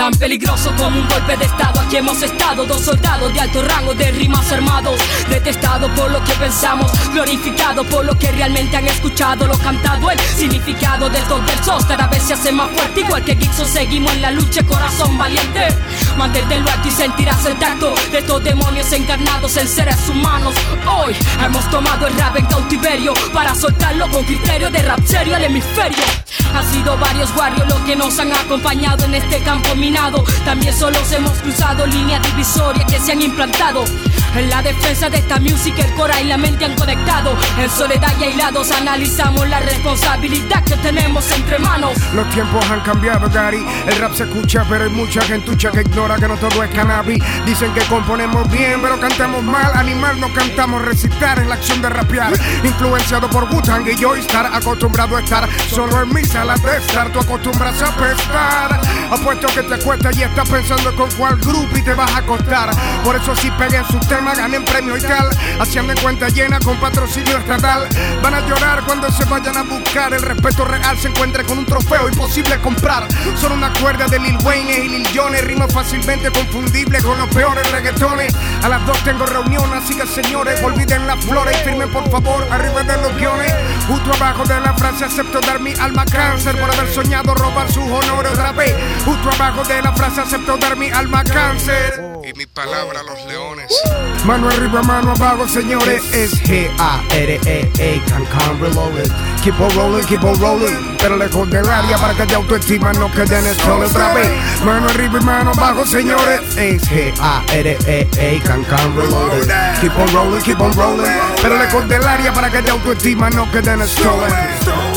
tan peligroso como un golpe de estado. Aquí hemos estado, dos soldados de alto rango, de rimas armados, detestados por lo que pensamos, glorificados por lo que realmente han escuchado. Lo cantado, el significado de estos versos cada vez se hace más fuerte. Igual que Gibson seguimos en la lucha, corazón valiente. Mantente en lo alto y sentirás el tacto de estos demonios encarnados en seres humanos. Hoy hemos tomado el rap en cautiverio para soltarlo con criterio de rap serio al hemisferio. Ha sido varios barrios los que nos han acompañado en este campo minado. También solos hemos cruzado líneas divisorias que se han implantado en la defensa de esta música. El cora y la mente han conectado. En soledad y aislados analizamos la responsabilidad que tenemos entre manos. Los tiempos han cambiado, Gary. El rap se escucha, pero hay mucha gentucha que ignora que no todo es cannabis. Dicen que componemos bien, pero cantamos mal. Animal no cantamos, recitar en la acción de rapear. Influenciado por Wu-Tang y yo estar acostumbrado a estar solo en mi sala de estar. Tú acostumbras a pescar. Apuesto que te acuestas y estás pensando con cuál grupo y te vas a acostar. Por eso si peguen su tema, ganen premio y tal. Haciendo en cuenta llena con patrocinio estatal. Van a llorar cuando se vayan a buscar. El respeto real se encuentra con un trofeo imposible comprar. Son una cuerda de Lil Wayne y Lil Jon. Rima fácilmente confundible con los peores reggaetones. A las 2 tengo reunión, así que señores, olviden las flores y firmen por favor arriba de los guiones. Justo abajo de la frase acepto dar mi alma cáncer por haber soñado robar sus honores otra vez. Justo abajo de la frase acepto dar mi alma cáncer y mi palabra a los leones. Mano arriba, mano abajo, señores. Es G-A-R-E-A, can reloaded. Keep on rolling, pero lejos del área para que de autoestima no quede en el sol otra vez. Mano arriba y mano abajo, señores. Es G-A-R-E-A, can reloaded. Keep on rolling, pero lejos del área para que de autoestima no quede en el sol.